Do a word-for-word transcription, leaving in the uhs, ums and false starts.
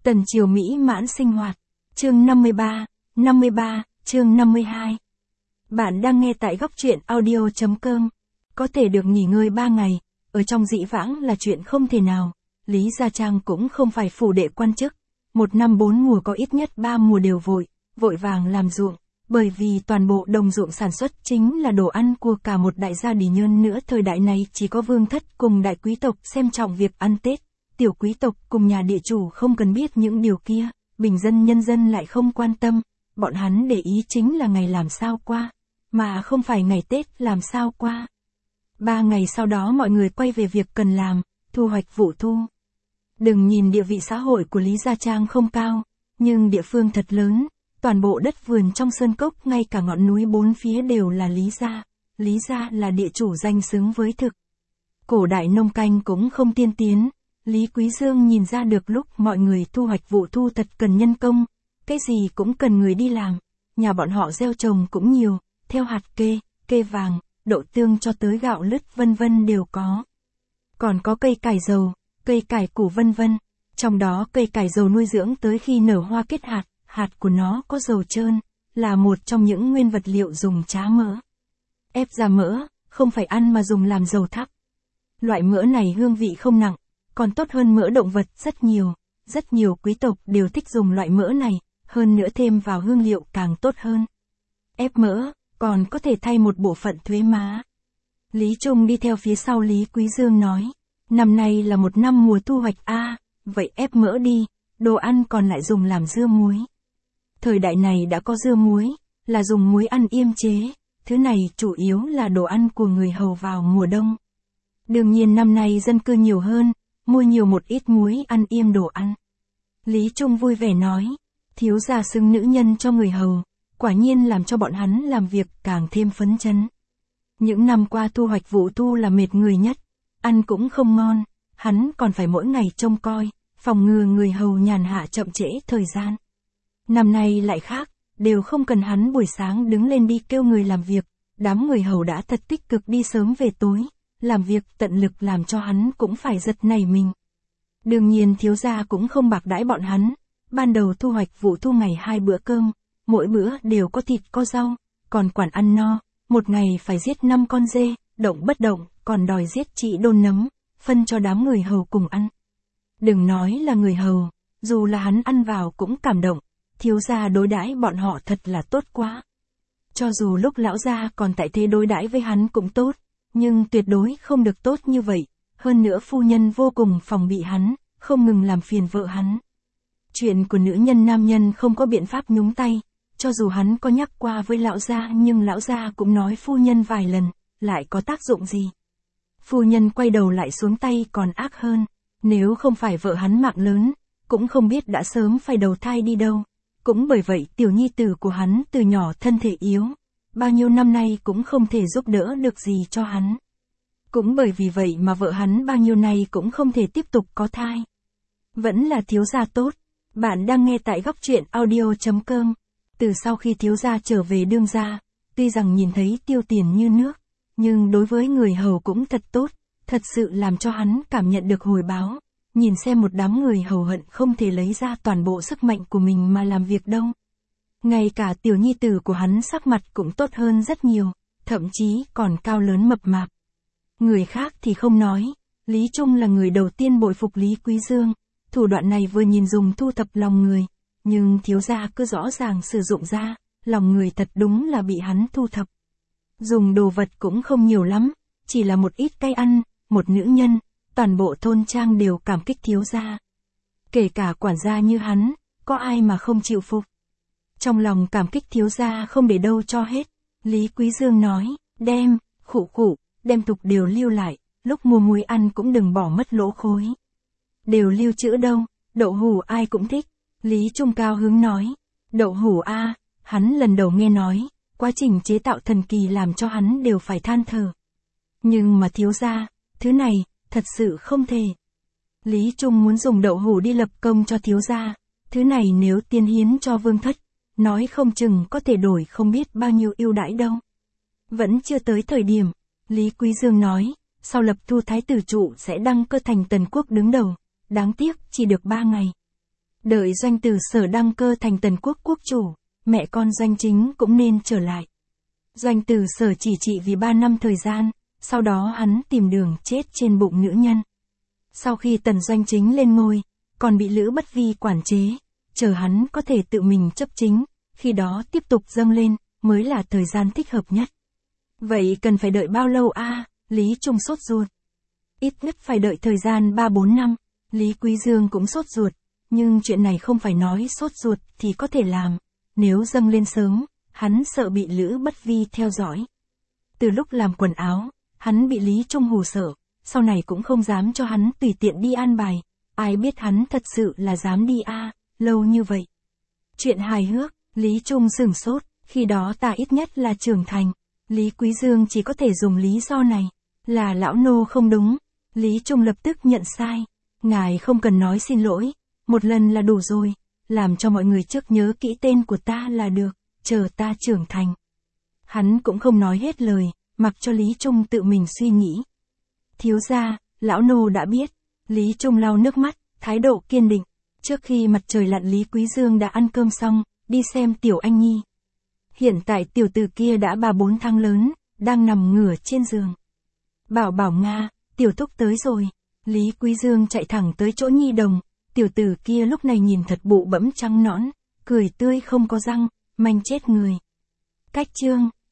Tần triều mỹ mãn sinh hoạt. Chương năm mươi ba, năm mươi ba, chương năm mươi hai. Bạn đang nghe tại góc truyện audio chấm com. Có thể được nghỉ ngơi ba ngày, ở trong dĩ vãng là chuyện không thể nào. Lý Gia Trang cũng không phải phủ đệ quan chức. Một năm bốn mùa có ít nhất ba mùa đều vội, vội vàng làm ruộng. Bởi vì toàn bộ đồng ruộng sản xuất chính là đồ ăn của cả một đại gia đình, nhân nữa thời đại này chỉ có vương thất cùng đại quý tộc xem trọng việc ăn Tết. Tiểu quý tộc cùng nhà địa chủ không cần biết những điều kia, bình dân nhân dân lại không quan tâm, bọn hắn để ý chính là ngày làm sao qua, mà không phải ngày Tết làm sao qua. Ba ngày sau đó mọi người quay về việc cần làm, thu hoạch vụ thu. Đừng nhìn địa vị xã hội của Lý Gia Trang không cao, nhưng địa phương thật lớn, toàn bộ đất vườn trong sơn cốc ngay cả ngọn núi bốn phía đều là Lý Gia. Lý Gia là địa chủ danh xứng với thực. Cổ đại nông canh cũng không tiên tiến. Lý Quý Dương nhìn ra được lúc mọi người thu hoạch vụ thu thật cần nhân công, cái gì cũng cần người đi làm, nhà bọn họ gieo trồng cũng nhiều, theo hạt kê, kê vàng, đậu tương cho tới gạo lứt vân vân đều có. Còn có cây cải dầu, cây cải củ vân vân, trong đó cây cải dầu nuôi dưỡng tới khi nở hoa kết hạt, hạt của nó có dầu trơn, là một trong những nguyên vật liệu dùng trá mỡ. Ép ra mỡ, không phải ăn mà dùng làm dầu thắp. Loại mỡ này hương vị không nặng, còn tốt hơn mỡ động vật rất nhiều, rất nhiều quý tộc đều thích dùng loại mỡ này, hơn nữa thêm vào hương liệu càng tốt hơn. Ép mỡ, còn có thể thay một bộ phận thuế má. Lý Trung đi theo phía sau Lý Quý Dương nói, năm nay là một năm mùa thu hoạch a, à, vậy ép mỡ đi, đồ ăn còn lại dùng làm dưa muối. Thời đại này đã có dưa muối, là dùng muối ăn yêm chế, thứ này chủ yếu là đồ ăn của người hầu vào mùa đông. Đương nhiên năm nay dân cư nhiều hơn, mua nhiều một ít muối ăn yêm đồ ăn. Lý Trung vui vẻ nói, thiếu gia xưng nữ nhân cho người hầu, quả nhiên làm cho bọn hắn làm việc càng thêm phấn chấn. Những năm qua thu hoạch vụ thu là mệt người nhất, ăn cũng không ngon, hắn còn phải mỗi ngày trông coi, phòng ngừa người hầu nhàn hạ chậm trễ thời gian. Năm nay lại khác, đều không cần hắn buổi sáng đứng lên đi kêu người làm việc, đám người hầu đã thật tích cực đi sớm về tối. Làm việc tận lực làm cho hắn cũng phải giật nảy mình. Đương nhiên thiếu gia cũng không bạc đãi bọn hắn, ban đầu thu hoạch vụ thu ngày hai bữa cơm, mỗi bữa đều có thịt có rau, còn quản ăn no, một ngày phải giết năm con dê, động bất động, còn đòi giết chị đôn nấm, phân cho đám người hầu cùng ăn. Đừng nói là người hầu, dù là hắn ăn vào cũng cảm động, thiếu gia đối đãi bọn họ thật là tốt quá. Cho dù lúc lão gia còn tại thế đối đãi với hắn cũng tốt. Nhưng tuyệt đối không được tốt như vậy, hơn nữa phu nhân vô cùng phòng bị hắn, không ngừng làm phiền vợ hắn. Chuyện của nữ nhân nam nhân không có biện pháp nhúng tay, cho dù hắn có nhắc qua với lão gia nhưng lão gia cũng nói phu nhân vài lần, lại có tác dụng gì. Phu nhân quay đầu lại xuống tay còn ác hơn, nếu không phải vợ hắn mạng lớn, cũng không biết đã sớm phải đầu thai đi đâu. Cũng bởi vậy tiểu nhi tử của hắn từ nhỏ thân thể yếu. Bao nhiêu năm nay cũng không thể giúp đỡ được gì cho hắn. Cũng bởi vì vậy mà vợ hắn bao nhiêu nay cũng không thể tiếp tục có thai. Vẫn là thiếu gia tốt. Bạn đang nghe tại góc truyện audio chấm com. Từ sau khi thiếu gia trở về đương gia, tuy rằng nhìn thấy tiêu tiền như nước, nhưng đối với người hầu cũng thật tốt, thật sự làm cho hắn cảm nhận được hồi báo. Nhìn xem một đám người hầu hận không thể lấy ra toàn bộ sức mạnh của mình mà làm việc đâu. Ngay cả tiểu nhi tử của hắn sắc mặt cũng tốt hơn rất nhiều, thậm chí còn cao lớn mập mạp. Người khác thì không nói, Lý Trung là người đầu tiên bội phục Lý Quý Dương, thủ đoạn này vừa nhìn dùng thu thập lòng người, nhưng thiếu gia cứ rõ ràng sử dụng ra, lòng người thật đúng là bị hắn thu thập. Dùng đồ vật cũng không nhiều lắm, chỉ là một ít cây ăn, một nữ nhân, toàn bộ thôn trang đều cảm kích thiếu gia. Kể cả quản gia như hắn, có ai mà không chịu phục. Trong lòng cảm kích thiếu gia không để đâu cho hết, Lý Quý Dương nói, đem, khụ khụ, đem tục đều lưu lại, lúc mua muối ăn cũng đừng bỏ mất lỗ khối. Đều lưu trữ đâu, đậu hủ ai cũng thích, Lý Trung cao hứng nói, đậu hủ a, à, hắn lần đầu nghe nói, quá trình chế tạo thần kỳ làm cho hắn đều phải than thở. Nhưng mà thiếu gia, thứ này, thật sự không thể. Lý Trung muốn dùng đậu hủ đi lập công cho thiếu gia, thứ này nếu tiên hiến cho vương thất, nói không chừng có thể đổi không biết bao nhiêu ưu đãi đâu. Vẫn chưa tới thời điểm, Lý Quý Dương nói, sau lập thu thái tử trụ sẽ đăng cơ thành tần quốc đứng đầu, đáng tiếc chỉ được ba ngày. Đợi Doanh Từ Sở đăng cơ thành Tần Quốc quốc chủ, mẹ con Doanh Chính cũng nên trở lại. Doanh Từ Sở chỉ trị vì ba năm thời gian, sau đó hắn tìm đường chết trên bụng nữ nhân. Sau khi Tần Doanh Chính lên ngôi, còn bị Lữ Bất Vi quản chế, chờ hắn có thể tự mình chấp chính, khi đó tiếp tục dâng lên, mới là thời gian thích hợp nhất. Vậy cần phải đợi bao lâu a? À, Lý Trung sốt ruột. Ít nhất phải đợi thời gian ba bốn năm, Lý Quý Dương cũng sốt ruột, nhưng chuyện này không phải nói sốt ruột thì có thể làm, nếu dâng lên sớm, hắn sợ bị Lữ Bất Vi theo dõi. Từ lúc làm quần áo, hắn bị Lý Trung hù sợ, sau này cũng không dám cho hắn tùy tiện đi an bài, ai biết hắn thật sự là dám đi a, à, lâu như vậy. Chuyện hài hước, Lý Trung sửng sốt, khi đó ta ít nhất là trưởng thành, Lý Quý Dương chỉ có thể dùng lý do này, là lão nô không đúng. Lý Trung lập tức nhận sai, ngài không cần nói xin lỗi, một lần là đủ rồi, làm cho mọi người trước nhớ kỹ tên của ta là được, chờ ta trưởng thành. Hắn cũng không nói hết lời, mặc cho Lý Trung tự mình suy nghĩ. Thiếu gia, lão nô đã biết. Lý Trung lau nước mắt, thái độ kiên định. Trước khi mặt trời lặn Lý Quý Dương đã ăn cơm xong, đi xem Tiểu Anh Nhi. Hiện tại tiểu tử kia đã ba bốn tháng lớn, đang nằm ngửa trên giường. Bảo bảo Nga, tiểu thúc tới rồi. Lý Quý Dương chạy thẳng tới chỗ nhi đồng, tiểu tử kia lúc này nhìn thật bụ bẫm trắng nõn, cười tươi không có răng, manh chết người. Cách chương